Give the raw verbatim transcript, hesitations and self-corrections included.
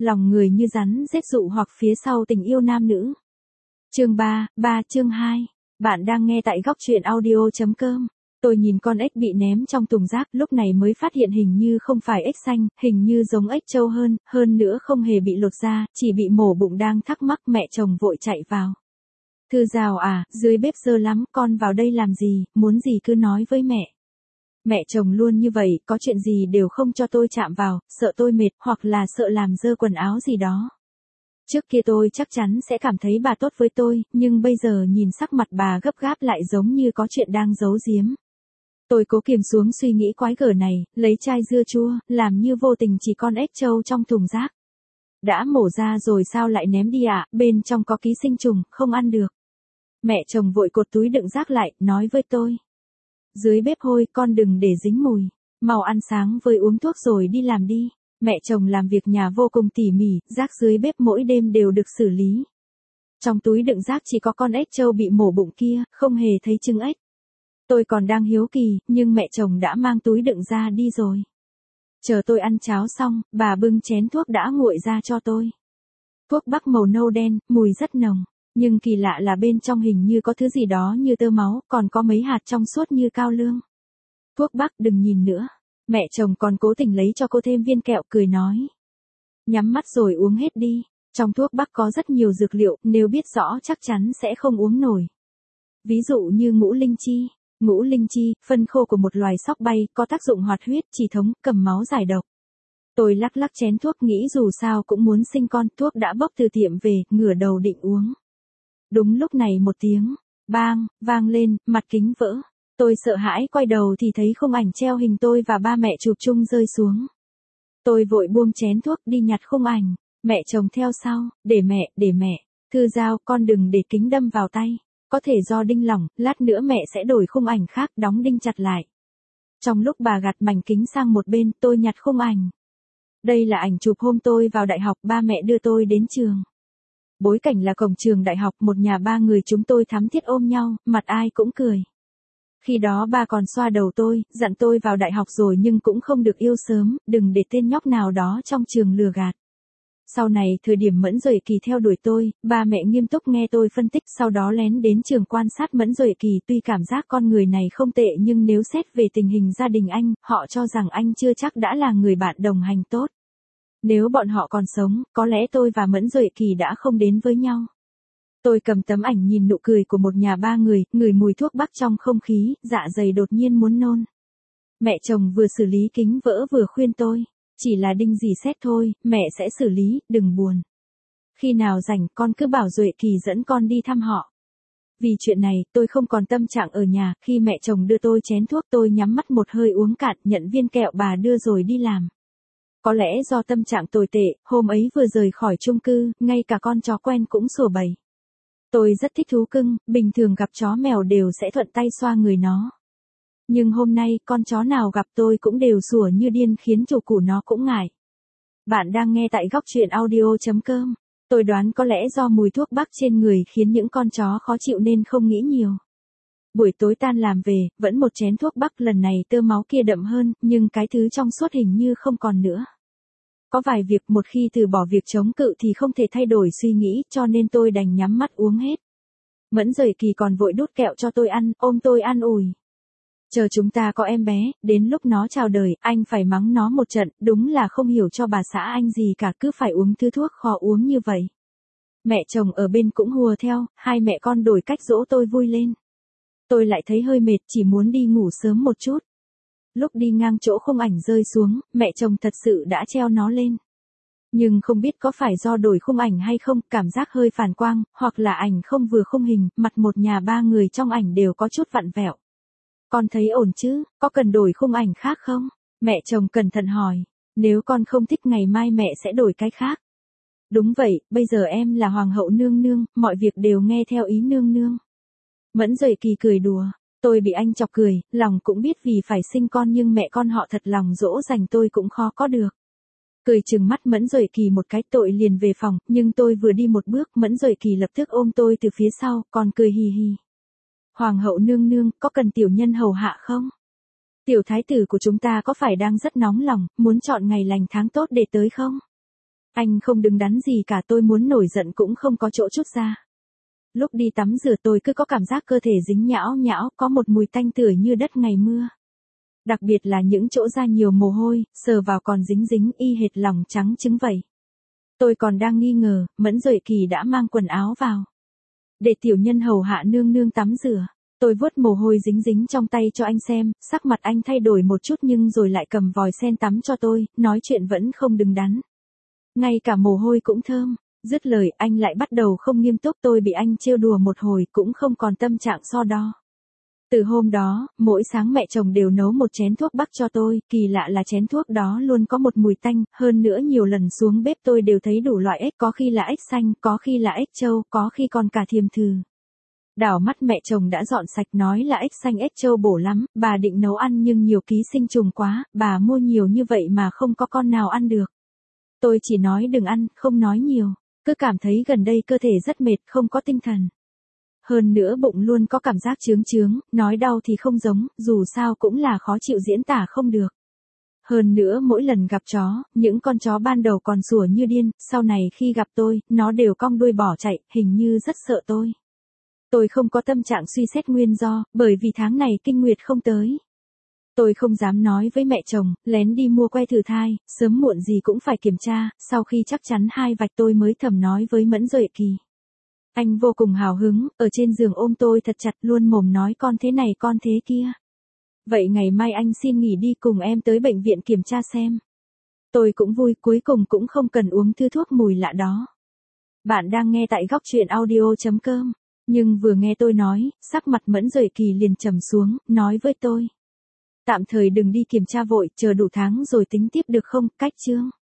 lòng người như rắn rết dụ hoặc phía sau tình yêu nam nữ. Chương ba, ba chương hai. Bạn đang nghe tại góc truyện audio chấm com. Tôi nhìn con ếch bị ném trong thùng rác, lúc này mới phát hiện hình như không phải ếch xanh, hình như giống ếch trâu hơn, hơn nữa không hề bị lột da, chỉ bị mổ bụng. Đang thắc mắc, mẹ chồng vội chạy vào. Thư Rào à, dưới bếp dơ lắm, con vào đây làm gì, muốn gì cứ nói với mẹ. Mẹ chồng luôn như vậy, có chuyện gì đều không cho tôi chạm vào, sợ tôi mệt, hoặc là sợ làm dơ quần áo gì đó. Trước kia tôi chắc chắn sẽ cảm thấy bà tốt với tôi, nhưng bây giờ nhìn sắc mặt bà gấp gáp lại giống như có chuyện đang giấu giếm. Tôi cố kiềm xuống suy nghĩ quái gở này, lấy chai dưa chua, làm như vô tình chỉ con ếch trâu trong thùng rác. Đã mổ ra rồi sao lại ném đi ạ, à? Bên trong có ký sinh trùng, không ăn được. Mẹ chồng vội cột túi đựng rác lại, nói với tôi. Dưới bếp hôi, con đừng để dính mùi. Mau ăn sáng với uống thuốc rồi đi làm đi. Mẹ chồng làm việc nhà vô cùng tỉ mỉ, rác dưới bếp mỗi đêm đều được xử lý. Trong túi đựng rác chỉ có con ếch trâu bị mổ bụng kia, không hề thấy trứng ếch. Tôi còn đang hiếu kỳ, nhưng mẹ chồng đã mang túi đựng ra đi rồi. Chờ tôi ăn cháo xong, bà bưng chén thuốc đã nguội ra cho tôi. Thuốc bắc màu nâu đen, mùi rất nồng. Nhưng kỳ lạ là bên trong hình như có thứ gì đó như tơ máu, còn có mấy hạt trong suốt như cao lương. Thuốc bắc đừng nhìn nữa. Mẹ chồng còn cố tình lấy cho cô thêm viên kẹo, cười nói. Nhắm mắt rồi uống hết đi. Trong thuốc bắc có rất nhiều dược liệu, nếu biết rõ chắc chắn sẽ không uống nổi. Ví dụ như ngũ linh chi. Ngũ linh chi, phân khô của một loài sóc bay, có tác dụng hoạt huyết, chỉ thống, cầm máu giải độc. Tôi lắc lắc chén thuốc nghĩ dù sao cũng muốn sinh con, thuốc đã bốc từ tiệm về, ngửa đầu định uống. Đúng lúc này một tiếng, bang, vang lên, mặt kính vỡ. Tôi sợ hãi quay đầu thì thấy khung ảnh treo hình tôi và ba mẹ chụp chung rơi xuống. Tôi vội buông chén thuốc đi nhặt khung ảnh, mẹ chồng theo sau, để mẹ, để mẹ, Thư Giao, con đừng để kính đâm vào tay. Có thể do đinh lỏng, lát nữa mẹ sẽ đổi khung ảnh khác, đóng đinh chặt lại. Trong lúc bà gạt mảnh kính sang một bên, tôi nhặt khung ảnh. Đây là ảnh chụp hôm tôi vào đại học, ba mẹ đưa tôi đến trường. Bối cảnh là cổng trường đại học, một nhà ba người chúng tôi thắm thiết ôm nhau, mặt ai cũng cười. Khi đó ba còn xoa đầu tôi, dặn tôi vào đại học rồi nhưng cũng không được yêu sớm, đừng để tên nhóc nào đó trong trường lừa gạt. Sau này, thời điểm Mẫn Duệ Kỳ theo đuổi tôi, ba mẹ nghiêm túc nghe tôi phân tích, sau đó lén đến trường quan sát Mẫn Duệ Kỳ. Tuy cảm giác con người này không tệ nhưng nếu xét về tình hình gia đình anh, họ cho rằng anh chưa chắc đã là người bạn đồng hành tốt. Nếu bọn họ còn sống, có lẽ tôi và Mẫn Duệ Kỳ đã không đến với nhau. Tôi cầm tấm ảnh nhìn nụ cười của một nhà ba người, ngửi mùi thuốc bắc trong không khí, dạ dày đột nhiên muốn nôn. Mẹ chồng vừa xử lý kính vỡ vừa khuyên tôi. Chỉ là đinh dì xét thôi, mẹ sẽ xử lý, đừng buồn. Khi nào rảnh con cứ bảo Duệ Kỳ dẫn con đi thăm họ. Vì chuyện này, tôi không còn tâm trạng ở nhà, khi mẹ chồng đưa tôi chén thuốc tôi nhắm mắt một hơi uống cạn, nhận viên kẹo bà đưa rồi đi làm. Có lẽ do tâm trạng tồi tệ, hôm ấy vừa rời khỏi chung cư, ngay cả con chó quen cũng sủa bầy. Tôi rất thích thú cưng, bình thường gặp chó mèo đều sẽ thuận tay xoa người nó. Nhưng hôm nay, con chó nào gặp tôi cũng đều sủa như điên khiến chủ của nó cũng ngại. Bạn đang nghe tại góc truyện audio chấm com. Tôi đoán có lẽ do mùi thuốc bắc trên người khiến những con chó khó chịu nên không nghĩ nhiều. Buổi tối tan làm về, vẫn một chén thuốc bắc, lần này tơ máu kia đậm hơn, nhưng cái thứ trong suốt hình như không còn nữa. Có vài việc một khi từ bỏ việc chống cự thì không thể thay đổi suy nghĩ, cho nên tôi đành nhắm mắt uống hết. Mẫn Duệ Kỳ còn vội đút kẹo cho tôi ăn, ôm tôi an ủi. Chờ chúng ta có em bé, đến lúc nó chào đời, anh phải mắng nó một trận, đúng là không hiểu cho bà xã anh gì cả, cứ phải uống thứ thuốc khó uống như vậy. Mẹ chồng ở bên cũng hùa theo, hai mẹ con đổi cách dỗ tôi vui lên. Tôi lại thấy hơi mệt, chỉ muốn đi ngủ sớm một chút. Lúc đi ngang chỗ khung ảnh rơi xuống, mẹ chồng thật sự đã treo nó lên. Nhưng không biết có phải do đổi khung ảnh hay không, cảm giác hơi phản quang, hoặc là ảnh không vừa khung hình, mặt một nhà ba người trong ảnh đều có chút vặn vẹo. Con thấy ổn chứ, có cần đổi khung ảnh khác không? Mẹ chồng cẩn thận hỏi. Nếu con không thích ngày mai mẹ sẽ đổi cái khác. Đúng vậy, bây giờ em là hoàng hậu nương nương, mọi việc đều nghe theo ý nương nương. Mẫn Duệ Kỳ cười đùa. Tôi bị anh chọc cười, lòng cũng biết vì phải sinh con nhưng mẹ con họ thật lòng dỗ dành tôi cũng khó có được. Cười trừng mắt Mẫn Duệ Kỳ một cái, tội liền về phòng, nhưng tôi vừa đi một bước Mẫn Duệ Kỳ lập tức ôm tôi từ phía sau, còn cười hì hì. Hoàng hậu nương nương, có cần tiểu nhân hầu hạ không? Tiểu thái tử của chúng ta có phải đang rất nóng lòng, muốn chọn ngày lành tháng tốt để tới không? Anh không đứng đắn gì cả, tôi muốn nổi giận cũng không có chỗ trút ra. Lúc đi tắm rửa tôi cứ có cảm giác cơ thể dính nhão nhão, có một mùi tanh tưởi như đất ngày mưa. Đặc biệt là những chỗ da nhiều mồ hôi, sờ vào còn dính dính y hệt lòng trắng trứng vậy. Tôi còn đang nghi ngờ, Mẫn Duệ Kỳ đã mang quần áo vào. Để tiểu nhân hầu hạ nương nương tắm rửa. Tôi vuốt mồ hôi dính dính trong tay cho anh xem, sắc mặt anh thay đổi một chút nhưng rồi lại cầm vòi sen tắm cho tôi, nói chuyện vẫn không đứng đắn. Ngay cả mồ hôi cũng thơm. Dứt lời anh lại bắt đầu không nghiêm túc, tôi bị anh trêu đùa một hồi cũng không còn tâm trạng so đo. Từ hôm đó, mỗi sáng mẹ chồng đều nấu một chén thuốc bắc cho tôi, kỳ lạ là chén thuốc đó luôn có một mùi tanh, hơn nữa nhiều lần xuống bếp tôi đều thấy đủ loại ếch, có khi là ếch xanh, có khi là ếch trâu, có khi còn cả thiềm thừ. Đảo mắt mẹ chồng đã dọn sạch nói là ếch xanh ếch trâu bổ lắm, bà định nấu ăn nhưng nhiều ký sinh trùng quá, bà mua nhiều như vậy mà không có con nào ăn được. Tôi chỉ nói đừng ăn, không nói nhiều, cứ cảm thấy gần đây cơ thể rất mệt, không có tinh thần. Hơn nữa bụng luôn có cảm giác chướng chướng, nói đau thì không giống, dù sao cũng là khó chịu diễn tả không được. Hơn nữa mỗi lần gặp chó, những con chó ban đầu còn sủa như điên, sau này khi gặp tôi, nó đều cong đuôi bỏ chạy, hình như rất sợ tôi. Tôi không có tâm trạng suy xét nguyên do, bởi vì tháng này kinh nguyệt không tới. Tôi không dám nói với mẹ chồng, lén đi mua que thử thai, sớm muộn gì cũng phải kiểm tra, sau khi chắc chắn hai vạch tôi mới thầm nói với Mẫn Duệ Kỳ. Anh vô cùng hào hứng, ở trên giường ôm tôi thật chặt, luôn mồm nói con thế này con thế kia. Vậy ngày mai anh xin nghỉ đi cùng em tới bệnh viện kiểm tra xem. Tôi cũng vui, cuối cùng cũng không cần uống thứ thuốc mùi lạ đó. Bạn đang nghe tại góc truyện audio chấm com, nhưng vừa nghe tôi nói, sắc mặt Mẫn Duệ Kỳ liền trầm xuống, nói với tôi. Tạm thời đừng đi kiểm tra vội, chờ đủ tháng rồi tính tiếp được không, cách chương.